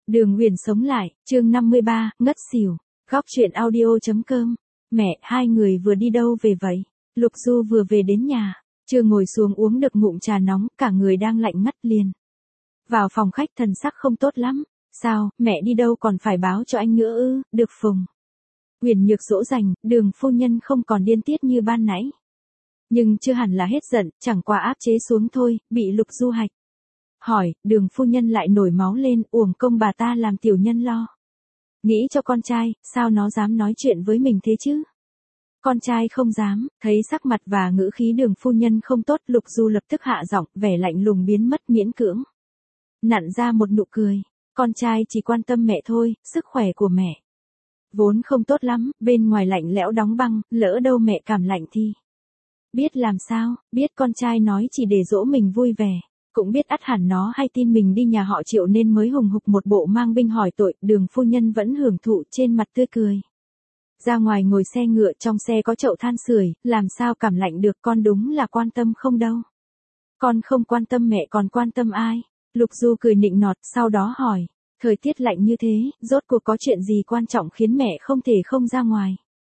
Đường Huyền sống lại, chương 53, ngất xỉu. Góc truyện audio.com. Mẹ, hai người vừa đi đâu về vậy? Lục Du vừa về đến nhà, chưa ngồi xuống uống được ngụm trà nóng, cả người đang lạnh ngắt liền. Vào phòng khách thần sắc không tốt lắm. Sao, mẹ đi đâu còn phải báo cho anh nữa ư? Được Phùng Huyền Nhược dỗ dành, Đường phu nhân không còn điên tiết như ban nãy. Nhưng chưa hẳn là hết giận, chẳng qua áp chế xuống thôi, bị Lục Du hạch hỏi, Đường phu nhân lại nổi máu lên, uổng công bà ta làm tiểu nhân lo. Nghĩ cho con trai, sao nó dám nói chuyện với mình thế chứ? Con trai không dám, thấy sắc mặt và ngữ khí Đường phu nhân không tốt, Lục Du lập tức hạ giọng, vẻ lạnh lùng biến mất miễn cưỡng. Nặn ra một nụ cười, con trai chỉ quan tâm mẹ thôi, sức khỏe của mẹ vốn không tốt lắm, bên ngoài lạnh lẽo đóng băng, lỡ đâu mẹ cảm lạnh thì biết làm sao, biết con trai nói chỉ để dỗ mình vui vẻ. Cũng biết ắt hẳn nó hay tin mình đi nhà họ Triệu nên mới hùng hục một bộ mang binh hỏi tội, Đường phu nhân vẫn hưởng thụ trên mặt tươi cười. Ra ngoài ngồi xe ngựa, trong xe có chậu than sưởi, làm sao cảm lạnh được, con đúng là quan tâm không đâu. Con không quan tâm mẹ còn quan tâm ai? Lục Du cười nịnh nọt, sau đó hỏi, thời tiết lạnh như thế, rốt cuộc có chuyện gì quan trọng khiến mẹ không thể không ra ngoài?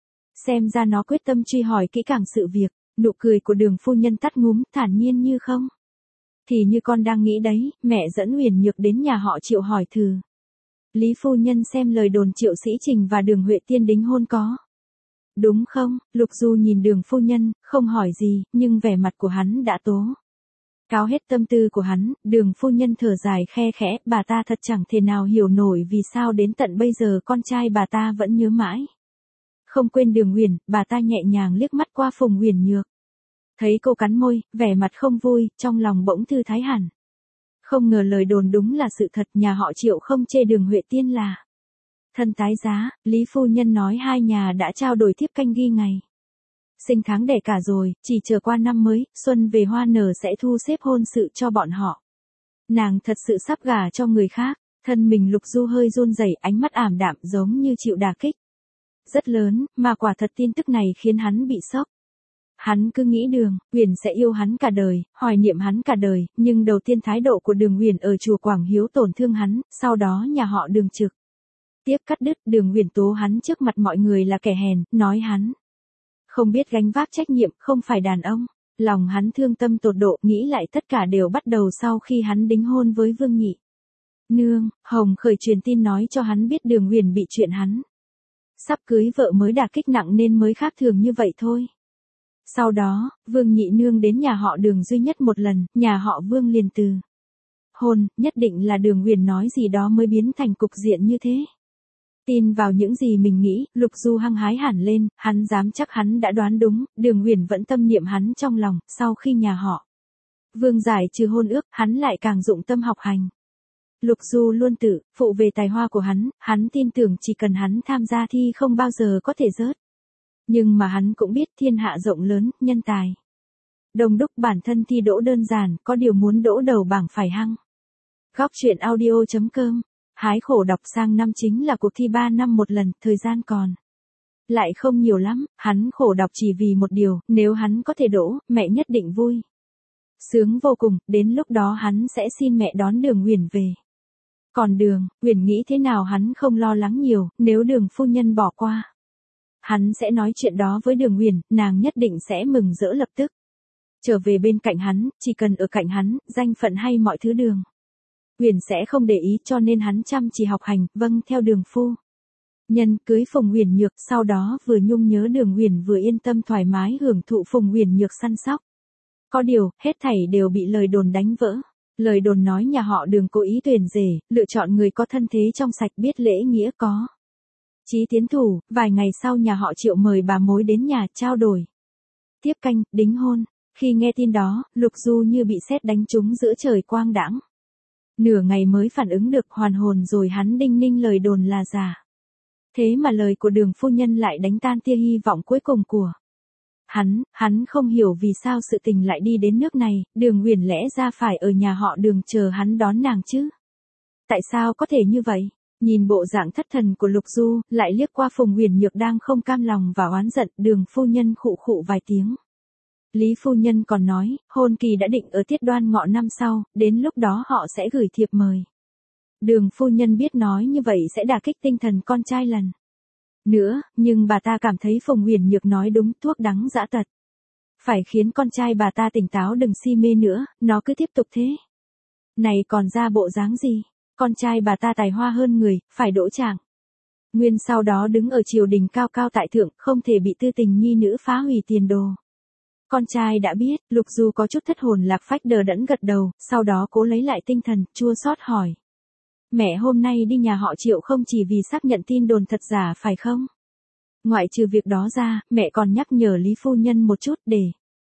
Xem ra nó quyết tâm truy hỏi kỹ càng sự việc, nụ cười của Đường phu nhân tắt ngúm, thản nhiên như không. Thì như con đang nghĩ đấy, mẹ dẫn Huyền Nhược đến nhà họ Triệu hỏi thử. Lý phu nhân xem lời đồn Triệu Sĩ Trình và Đường Huệ Tiên đính hôn có đúng không? Lục Du nhìn Đường phu nhân, không hỏi gì, nhưng vẻ mặt của hắn đã tố cáo hết tâm tư của hắn. Đường phu nhân thở dài khe khẽ, bà ta thật chẳng thể nào hiểu nổi vì sao đến tận bây giờ con trai bà ta vẫn nhớ mãi. Không quên Đường Huyền, bà ta nhẹ nhàng liếc mắt qua Phùng Huyền Nhược. Thấy cô cắn môi, vẻ mặt không vui, trong lòng bỗng thư thái hẳn. Không ngờ lời đồn đúng là sự thật, nhà họ Triệu không chê Đường Huệ Tiên là thân tái giá. Lý phu nhân nói hai nhà đã trao đổi thiếp canh ghi ngày sinh tháng đẻ cả rồi, chỉ chờ qua năm mới, xuân về hoa nở sẽ thu xếp hôn sự cho bọn họ. Nàng thật sự sắp gả cho người khác. Thân mình Lục Du hơi run rẩy, ánh mắt ảm đạm giống như chịu đả kích rất lớn, mà quả thật tin tức này khiến hắn bị sốc. Hắn cứ nghĩ Đường Huyền sẽ yêu hắn cả đời, hoài niệm hắn cả đời, nhưng đầu tiên thái độ của Đường Huyền ở chùa Quảng Hiếu tổn thương hắn, sau đó nhà họ Đường trực tiếp cắt đứt. Đường Huyền tố hắn trước mặt mọi người là kẻ hèn, nói hắn không biết gánh vác trách nhiệm, không phải đàn ông. Lòng hắn thương tâm tột độ, nghĩ lại tất cả đều bắt đầu sau khi hắn đính hôn với Vương Nhị Nương. Hồng Khởi truyền tin nói cho hắn biết Đường Huyền bị chuyện hắn sắp cưới vợ mới đả kích nặng nên mới khác thường như vậy thôi. Sau đó, Vương Nhị Nương đến nhà họ Đường duy nhất một lần, nhà họ Vương liền từ hôn, nhất định là Đường Huyền nói gì đó mới biến thành cục diện như thế. Tin vào những gì mình nghĩ, Lục Du hăng hái hẳn lên, hắn dám chắc hắn đã đoán đúng, Đường Huyền vẫn tâm niệm hắn trong lòng, sau khi nhà họ Vương giải trừ hôn ước, hắn lại càng dụng tâm học hành. Lục Du luôn tự phụ về tài hoa của hắn tin tưởng chỉ cần hắn tham gia thi không bao giờ có thể rớt. Nhưng mà hắn cũng biết thiên hạ rộng lớn, nhân tài đông đúc, bản thân thi đỗ đơn giản, có điều muốn đỗ đầu bảng phải hăng. Góc truyện audio.com. Hái khổ đọc sang năm chính là cuộc thi 3 năm một lần, thời gian còn lại không nhiều lắm, hắn khổ đọc chỉ vì một điều, nếu hắn có thể đỗ, mẹ nhất định vui sướng vô cùng, đến lúc đó hắn sẽ xin mẹ đón Đường Huyền về. Còn Đường Huyền nghĩ thế nào hắn không lo lắng nhiều, nếu Đường phu nhân bỏ qua, hắn sẽ nói chuyện đó với Đường Huyền, nàng nhất định sẽ mừng rỡ lập tức trở về bên cạnh hắn, chỉ cần ở cạnh hắn, danh phận hay mọi thứ Đường Huyền sẽ không để ý, cho nên hắn chăm chỉ học hành, vâng theo Đường phu nhân cưới Phùng Huyền Nhược, sau đó vừa nhung nhớ Đường Huyền vừa yên tâm thoải mái hưởng thụ Phùng Huyền Nhược săn sóc. Có điều, hết thảy đều bị lời đồn đánh vỡ. Lời đồn nói nhà họ Đường cố ý tuyển rể, lựa chọn người có thân thế trong sạch, biết lễ nghĩa, có chí tiến thủ. Vài ngày sau nhà họ Triệu mời bà mối đến nhà trao đổi tiếp canh, đính hôn. Khi nghe tin đó, Lục Du như bị sét đánh trúng giữa trời quang đãng. Nửa ngày mới phản ứng được, hoàn hồn rồi hắn đinh ninh lời đồn là giả. Thế mà lời của Đường phu nhân lại đánh tan tia hy vọng cuối cùng của hắn không hiểu vì sao sự tình lại đi đến nước này, Đường Huyền lẽ ra phải ở nhà họ Đường chờ hắn đón nàng chứ. Tại sao có thể như vậy? Nhìn bộ dạng thất thần của Lục Du, lại liếc qua Phùng Huyền Nhược đang không cam lòng và oán giận, Đường phu nhân khụ khụ vài tiếng. Lý phu nhân còn nói, hôn kỳ đã định ở tiết Đoan Ngọ năm sau, đến lúc đó họ sẽ gửi thiệp mời Đường phu nhân biết nói như vậy sẽ đả kích tinh thần con trai lần nữa, nhưng bà ta cảm thấy Phùng Huyền Nhược nói đúng, thuốc đắng dã tật. Phải khiến con trai bà ta tỉnh táo, đừng si mê nữa, nó cứ tiếp tục thế này còn ra bộ dáng gì. Con trai bà ta tài hoa hơn người, phải đỗ trạng nguyên, sau đó đứng ở triều đình cao cao tại thượng, không thể bị tư tình nhi nữ phá hủy tiền đồ. Con trai đã biết, Lục Du có chút thất hồn lạc phách, đờ đẫn gật đầu, sau đó cố lấy lại tinh thần, chua xót hỏi. Mẹ hôm nay đi nhà họ Triệu không chỉ vì xác nhận tin đồn thật giả phải không? Ngoại trừ việc đó ra, mẹ còn nhắc nhở Lý phu nhân một chút để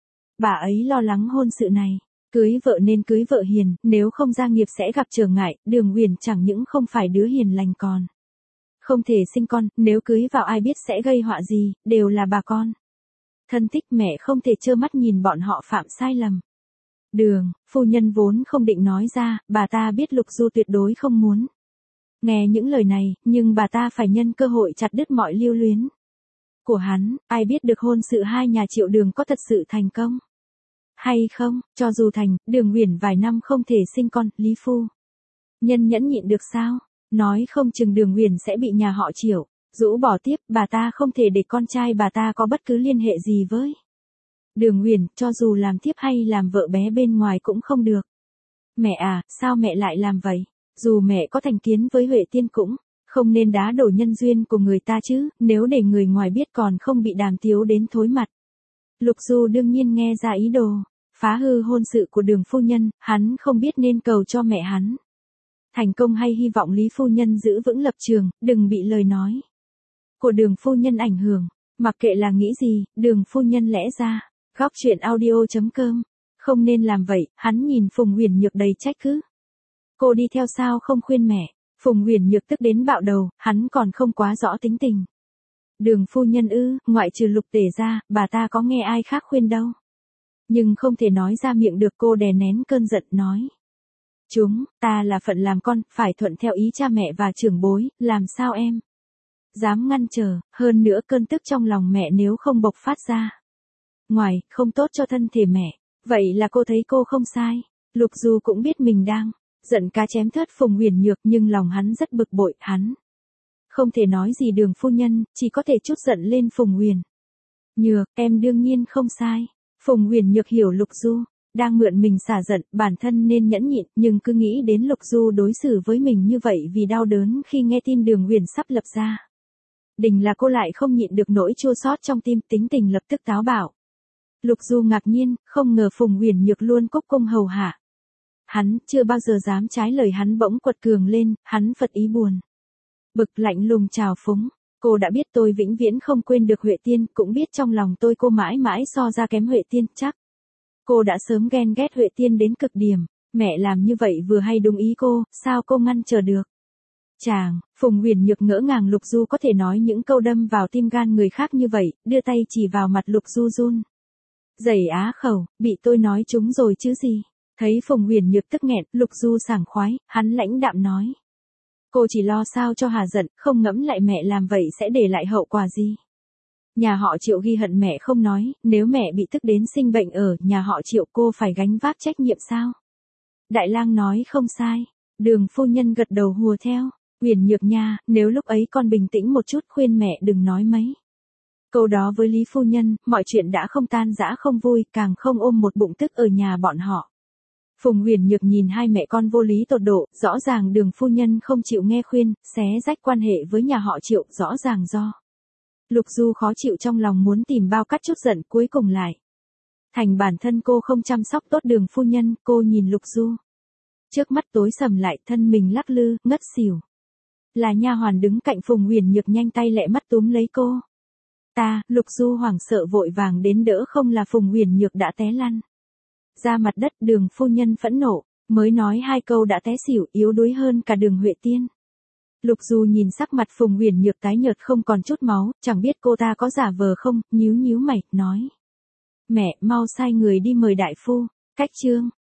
bà ấy lo lắng hôn sự này. Cưới vợ nên cưới vợ hiền, nếu không gia nghiệp sẽ gặp trở ngại. Đường Huyền chẳng những không phải đứa hiền lành còn không thể sinh con, nếu cưới vào ai biết sẽ gây họa gì, đều là bà con thân thích, mẹ không thể trơ mắt nhìn bọn họ phạm sai lầm. Đường phu nhân vốn không định nói ra, bà ta biết Lục Du tuyệt đối không muốn nghe những lời này, nhưng bà ta phải nhân cơ hội chặt đứt mọi lưu luyến của hắn. Ai biết được hôn sự hai nhà Triệu Đường có thật sự thành công hay không. Cho dù thành, Đường Huyền vài năm không thể sinh con, Lý phu nhân nhẫn nhịn được sao? Nói không chừng Đường Huyền sẽ bị nhà họ Triệu rũ bỏ tiếp. Bà ta không thể để con trai bà ta có bất cứ liên hệ gì với Đường Huyền, cho dù làm tiếp hay làm vợ bé bên ngoài cũng không được. Mẹ à, sao mẹ lại làm vậy? Dù mẹ có thành kiến với Huệ Tiên cũng không nên đá đổ nhân duyên của người ta chứ, nếu để người ngoài biết còn không bị Đàm Tiếu đến thối mặt. Lục Du đương nhiên nghe ra ý đồ phá hư hôn sự của Đường phu nhân, hắn không biết nên cầu cho mẹ hắn thành công hay hy vọng Lý phu nhân giữ vững lập trường, đừng bị lời nói của Đường phu nhân ảnh hưởng. Mặc kệ là nghĩ gì, Đường phu nhân lẽ ra. Góc truyện audio.com. Không nên làm vậy. Hắn nhìn Phùng Huyền Nhược đầy trách cứ. Cô đi theo sao không khuyên mẹ? Phùng Huyền Nhược tức đến bạo đầu, hắn còn không quá rõ tính tình. Đường phu nhân ư, ngoại trừ Lục Tể ra, bà ta có nghe ai khác khuyên đâu. Nhưng không thể nói ra miệng được, cô đè nén cơn giận nói. Chúng ta là phận làm con, phải thuận theo ý cha mẹ và trưởng bối, làm sao em dám ngăn trở. Hơn nữa cơn tức trong lòng mẹ nếu không bộc phát ra ngoài, không tốt cho thân thể mẹ. Vậy là cô thấy cô không sai. Lục Du cũng biết mình đang giận cá chém thớt Phùng Huyền Nhược, nhưng lòng hắn rất bực bội. Hắn không thể nói gì Đường phu nhân, chỉ có thể trút giận lên Phùng Huyền Nhược. Em đương nhiên không sai. Phùng Huyền Nhược hiểu Lục Du đang mượn mình xả giận, bản thân nên nhẫn nhịn, nhưng cứ nghĩ đến Lục Du đối xử với mình như vậy vì đau đớn khi nghe tin Đường Huyền sắp lập gia đình là cô lại không nhịn được nỗi chua xót trong tim, tính tình lập tức táo bạo. Lục Du ngạc nhiên, không ngờ Phùng Huyền Nhược luôn cúc cung hầu hạ hắn, chưa bao giờ dám trái lời hắn. Bỗng quật cường lên, hắn phật ý buồn bực, lạnh lùng trào phúng. Cô đã biết tôi vĩnh viễn không quên được Huệ Tiên, cũng biết trong lòng tôi cô mãi mãi so ra kém Huệ Tiên, chắc cô đã sớm ghen ghét Huệ Tiên đến cực điểm. Mẹ làm như vậy vừa hay đúng ý cô, sao cô ngăn trở được? Chàng, Phùng Huyền Nhược ngỡ ngàng Lục Du có thể nói những câu đâm vào tim gan người khác như vậy, đưa tay chỉ vào mặt Lục Du run rẩy á khẩu, bị tôi nói trúng rồi chứ gì. Thấy Phùng Huyền Nhược tức nghẹn, Lục Du sảng khoái, hắn lãnh đạm nói. Cô chỉ lo sao cho hà giận, không ngẫm lại mẹ làm vậy sẽ để lại hậu quả gì. Nhà họ Triệu ghi hận mẹ không nói, nếu mẹ bị tức đến sinh bệnh ở nhà họ Triệu cô phải gánh vác trách nhiệm sao? Đại lang nói không sai. Đường phu nhân gật đầu hùa theo. Huyền Nhược nha, nếu lúc ấy con bình tĩnh một chút khuyên mẹ đừng nói mấy câu đó với Lý phu nhân, mọi chuyện đã không tan rã không vui, càng không ôm một bụng tức ở nhà bọn họ. Phùng Huyền Nhược nhìn hai mẹ con vô lý tột độ, rõ ràng Đường phu nhân không chịu nghe khuyên, xé rách quan hệ với nhà họ Triệu, rõ ràng do Lục Du khó chịu trong lòng muốn tìm bao cắt chút giận, cuối cùng lại thành bản thân cô không chăm sóc tốt Đường phu nhân. Cô nhìn Lục Du, trước mắt tối sầm lại, thân mình lắc lư, ngất xỉu. Là nha hoàn đứng cạnh Phùng Huyền Nhược nhanh tay lẹ mắt túm lấy cô. Lục Du hoảng sợ vội vàng đến đỡ, không là Phùng Huyền Nhược đã té lăn ra mặt đất. Đường phu nhân phẫn nộ, mới nói hai câu đã té xỉu, yếu đuối hơn cả Đường Huệ Tiên. Lục Du nhìn sắc mặt Phùng Huyền Nhược tái nhợt không còn chút máu, chẳng biết cô ta có giả vờ không, nhíu nhíu mày, nói. Mẹ, mau sai người đi mời đại phu. Cách chương